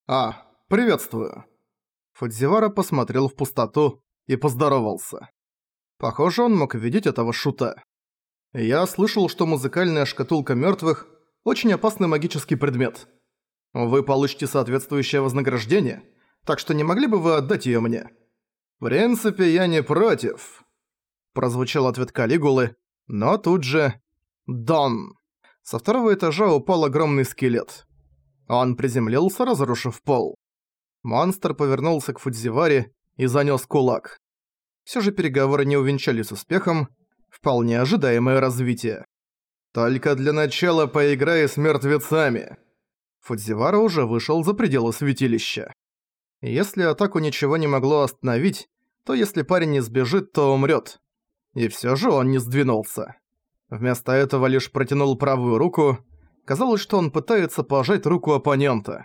Приветствую». Фудзивара посмотрел в пустоту и поздоровался. Похоже, он мог видеть этого шута. «Я слышал, что музыкальная шкатулка мёртвых – очень опасный магический предмет. Вы получите соответствующее вознаграждение, так что не могли бы вы отдать её мне?» «В принципе, я не против», – прозвучал ответ Калигулы, но тут же… Дон! Со второго этажа упал огромный скелет. Он приземлился, разрушив пол. Монстр повернулся к Фудзиваре и занёс кулак. Всё же переговоры не увенчались успехом, вполне ожидаемое развитие. «Только для начала поиграй с мертвецами». Фудзивара уже вышел за пределы святилища. Если атаку ничего не могло остановить, то если парень не сбежит, то умрёт. И всё же он не сдвинулся. Вместо этого лишь протянул правую руку. Казалось, что он пытается пожать руку оппонента.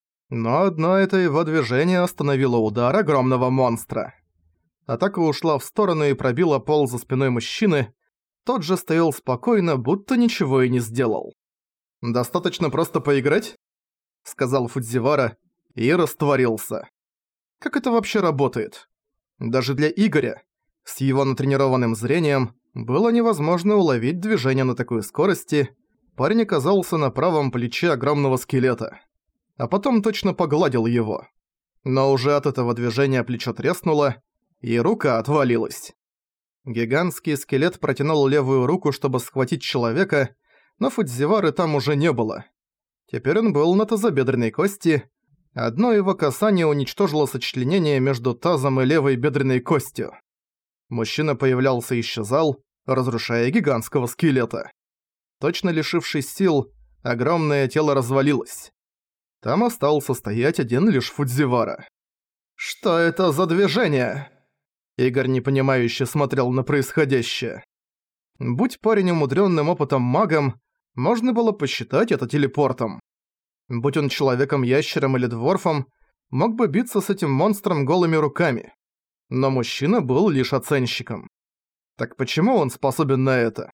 Но одно это его движение остановило удар огромного монстра. Атака ушла в сторону и пробила пол за спиной мужчины. Тот же стоял спокойно, будто ничего и не сделал. «Достаточно просто поиграть?» — сказал Фудзивара и растворился. Как это вообще работает? Даже для Игоря, с его натренированным зрением, было невозможно уловить движение на такой скорости. Парень оказался на правом плече огромного скелета. А потом точно погладил его. Но уже от этого движения плечо треснуло, и рука отвалилась. Гигантский скелет протянул левую руку, чтобы схватить человека, но Фудзивары там уже не было. Теперь он был на тазобедренной кости. Одно его касание уничтожило сочленение между тазом и левой бедренной костью. Мужчина появлялся и исчезал, разрушая гигантского скелета. Точно лишившись сил, огромное тело развалилось. Там остался стоять один лишь Фудзивара. «Что это за движение?» Игорь непонимающе смотрел на происходящее. Будь парень умудренным опытом магом, можно было посчитать это телепортом. Будь он человеком-ящером или дворфом, мог бы биться с этим монстром голыми руками. Но мужчина был лишь оценщиком. Так почему он способен на это?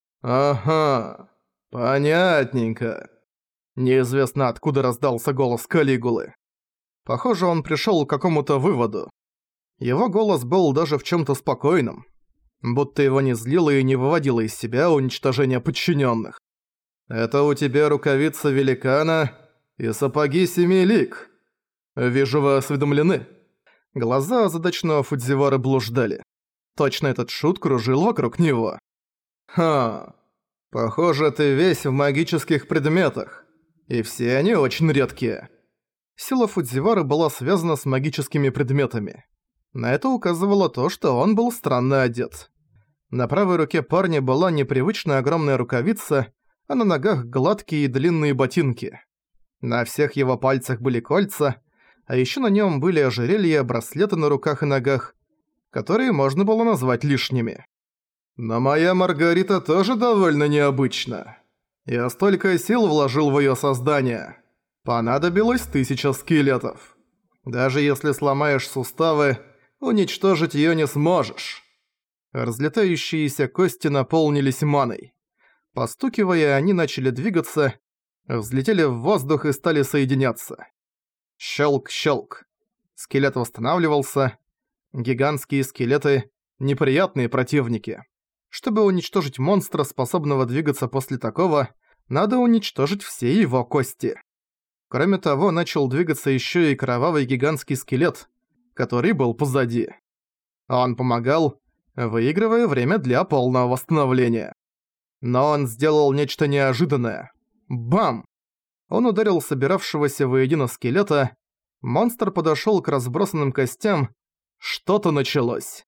«Ага, понятненько». Неизвестно откуда раздался голос Калигулы. Похоже, он пришёл к какому-то выводу. Его голос был даже в чём-то спокойным, будто его не злило и не выводило из себя уничтожение подчинённых. «Это у тебя рукавица великана и сапоги семи лик. Вижу, вы осведомлены». Глаза озадаченного Фудзивары блуждали. Точно этот шут кружил вокруг него. «Ха, похоже, ты весь в магических предметах, и все они очень редкие». Сила Фудзивары была связана с магическими предметами. На это указывало то, что он был странно одет. На правой руке парня была непривычно огромная рукавица, а на ногах гладкие и длинные ботинки. На всех его пальцах были кольца, а ещё на нём были ожерелья, браслеты на руках и ногах, которые можно было назвать лишними. «Но моя Маргарита тоже довольно необычна. Я столько сил вложил в её создание. Понадобилось 1000 скелетов. Даже если сломаешь суставы, уничтожить её не сможешь». Разлетающиеся кости наполнились маной. Постукивая, они начали двигаться, взлетели в воздух и стали соединяться. Щелк-щелк. Скелет восстанавливался. Гигантские скелеты – неприятные противники. Чтобы уничтожить монстра, способного двигаться после такого, надо уничтожить все его кости. Кроме того, начал двигаться ещё и кровавый гигантский скелет, который был позади. Он помогал, выигрывая время для полного восстановления. Но он сделал нечто неожиданное. Бам! Он ударил собиравшегося воедино скелета. Монстр подошёл к разбросанным костям. Что-то началось.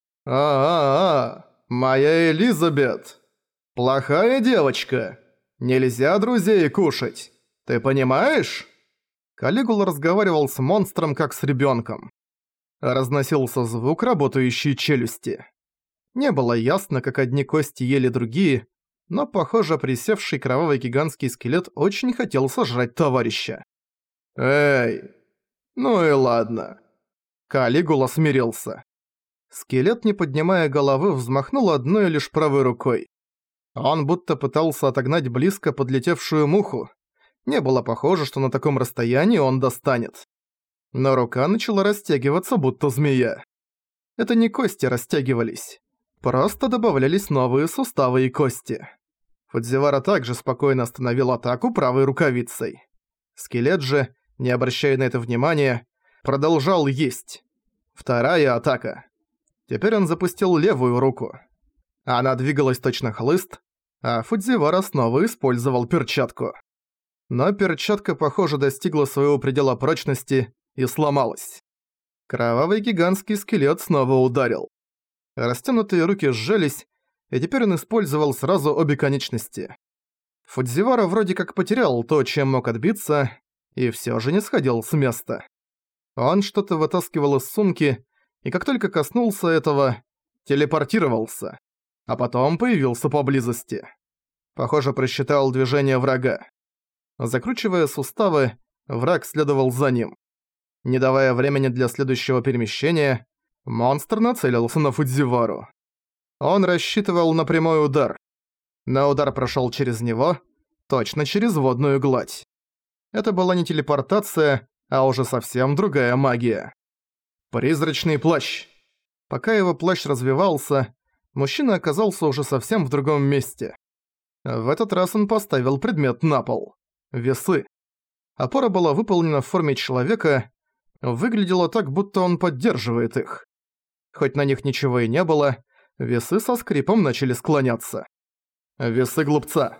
Моя Элизабет! Плохая девочка! Нельзя друзей кушать! Ты понимаешь?» Калигула разговаривал с монстром как с ребёнком. Разносился звук работающей челюсти. Не было ясно, как одни кости ели другие, но, похоже, присевший кровавый гигантский скелет очень хотел сожрать товарища. «Эй, ну и ладно». Калигула смирился. Скелет, не поднимая головы, взмахнул одной лишь правой рукой. Он будто пытался отогнать близко подлетевшую муху. Не было похоже, что на таком расстоянии он достанет. Но рука начала растягиваться, будто змея. Это не кости растягивались. Просто добавлялись новые суставы и кости. Фудзивара также спокойно остановил атаку правой рукавицей. Скелет же, не обращая на это внимания, продолжал есть. Вторая атака. Теперь он запустил левую руку. Она двигалась точно хлыст, а Фудзивара снова использовал перчатку. Но перчатка, похоже, достигла своего предела прочности и сломалась. Кровавый гигантский скелет снова ударил. Растянутые руки сжались, и теперь он использовал сразу обе конечности. Фудзивара вроде как потерял то, чем мог отбиться, и всё же не сходил с места. Он что-то вытаскивал из сумки, и как только коснулся этого, телепортировался, а потом появился поблизости. Похоже, просчитал движение врага. Закручивая суставы, враг следовал за ним. Не давая времени для следующего перемещения, монстр нацелился на Фудзивару. Он рассчитывал на прямой удар. Но удар прошёл через него, точно через водную гладь. Это была не телепортация, а уже совсем другая магия. Призрачный плащ. Пока его плащ развивался, мужчина оказался уже совсем в другом месте. В этот раз он поставил предмет на пол. Весы. Опора была выполнена в форме человека, выглядело так, будто он поддерживает их. Хоть на них ничего и не было, весы со скрипом начали склоняться. Весы глупца.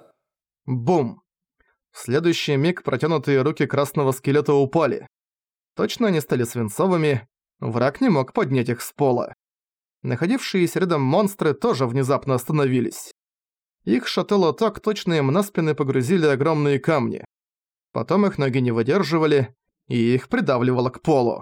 Бум. В следующий миг протянутые руки красного скелета упали. Точно они стали свинцовыми, враг не мог поднять их с пола. Находившиеся рядом монстры тоже внезапно остановились. Их шатало так, точно им на спины погрузили огромные камни. Потом их ноги не выдерживали, и их придавливало к полу.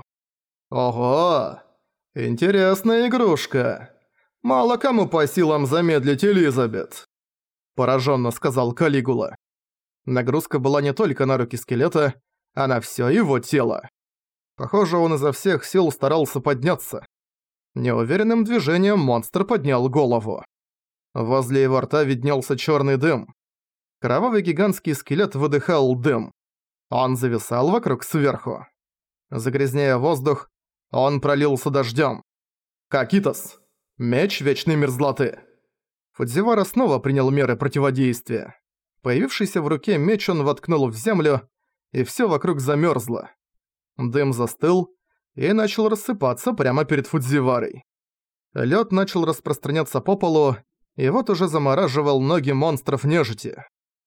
Ого! Интересная игрушка. Мало кому по силам замедлить Элизабет, пораженно сказал Калигула. Нагрузка была не только на руки скелета, а на всё его тело. Похоже, он изо всех сил старался подняться. Неуверенным движением монстр поднял голову. Возле его рта виднелся чёрный дым. Кровавый гигантский скелет выдыхал дым. Он зависал вокруг сверху. Загрязняя воздух, он пролился дождём. Какитос. Меч вечной мерзлоты. Фудзивара снова принял меры противодействия. Появившийся в руке меч он воткнул в землю, и всё вокруг замёрзло. Дым застыл и начал рассыпаться прямо перед Фудзиварой. Лёд начал распространяться по полу, и вот уже замораживал ноги монстров нежити.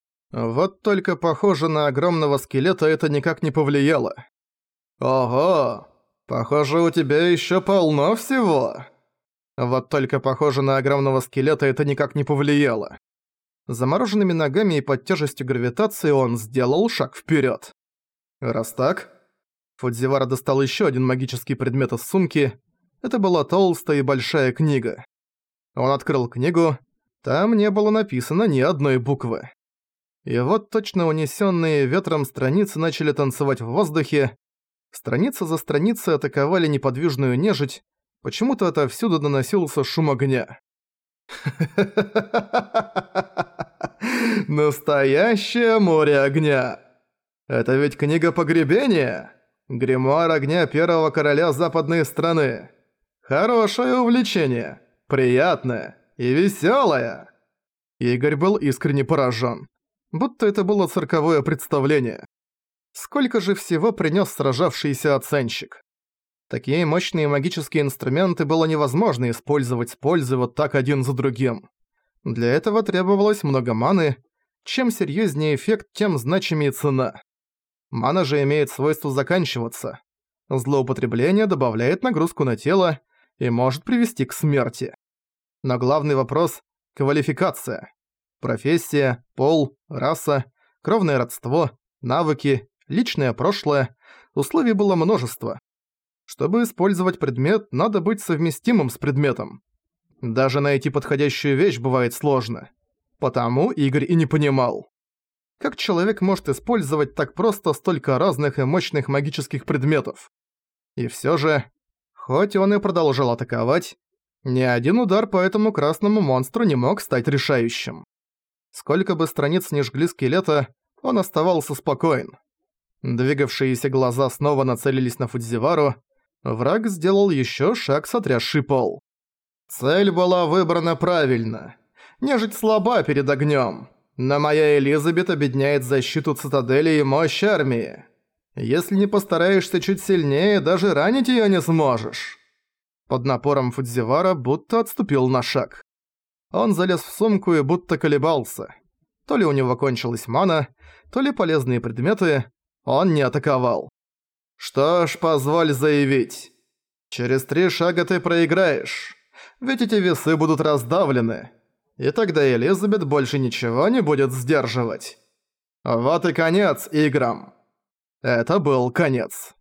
Вот только похоже на огромного скелета это никак не повлияло. Ого! Похоже, у тебя ещё полно всего. Вот только похоже на огромного скелета это никак не повлияло. Замороженными ногами и под тяжестью гравитации он сделал шаг вперед. Раз так, Фудзивара достал еще один магический предмет из сумки. Это была толстая и большая книга. Он открыл книгу, там не было написано ни одной буквы. И вот точно унесенные ветром страницы начали танцевать в воздухе. Страница за страницей атаковали неподвижную нежить, почему-то отовсюду доносился шум огня. Настоящее море огня! Это ведь книга погребения? Гримуар огня первого короля западной страны. Хорошее увлечение, приятное и веселое. Игорь был искренне поражен. Будто это было цирковое представление. Сколько же всего принес сражавшийся оценщик? Такие мощные магические инструменты было невозможно использовать с пользой вот так один за другим. Для этого требовалось много маны. Чем серьезнее эффект, тем значимее цена. Мана же имеет свойство заканчиваться. Злоупотребление добавляет нагрузку на тело и может привести к смерти. Но главный вопрос – квалификация. Профессия, пол, раса, кровное родство, навыки, личное прошлое. Условий было множество. Чтобы использовать предмет, надо быть совместимым с предметом. Даже найти подходящую вещь бывает сложно. Потому Игорь и не понимал. Как человек может использовать так просто столько разных и мощных магических предметов? И всё же, хоть он и продолжал атаковать, ни один удар по этому красному монстру не мог стать решающим. Сколько бы страниц ни жгли скелета, Он оставался спокоен. Двигавшиеся глаза снова нацелились на Фудзивару. Враг сделал еще шаг, сотрясший пол. Цель была выбрана правильно. Нежить слаба перед огнем. Но моя Элизабет обедняет защиту цитадели и мощь армии. Если не постараешься чуть сильнее, даже ранить ее не сможешь. Под напором Фудзивара будто отступил на шаг. Он залез в сумку и будто колебался. То ли у него кончилась мана, то ли полезные предметы. Он не атаковал. Что ж, позволь заявить. Через 3 шага ты проиграешь. Ведь эти весы будут раздавлены. И тогда Элизабет больше ничего не будет сдерживать. Вот и конец играм. Это был конец.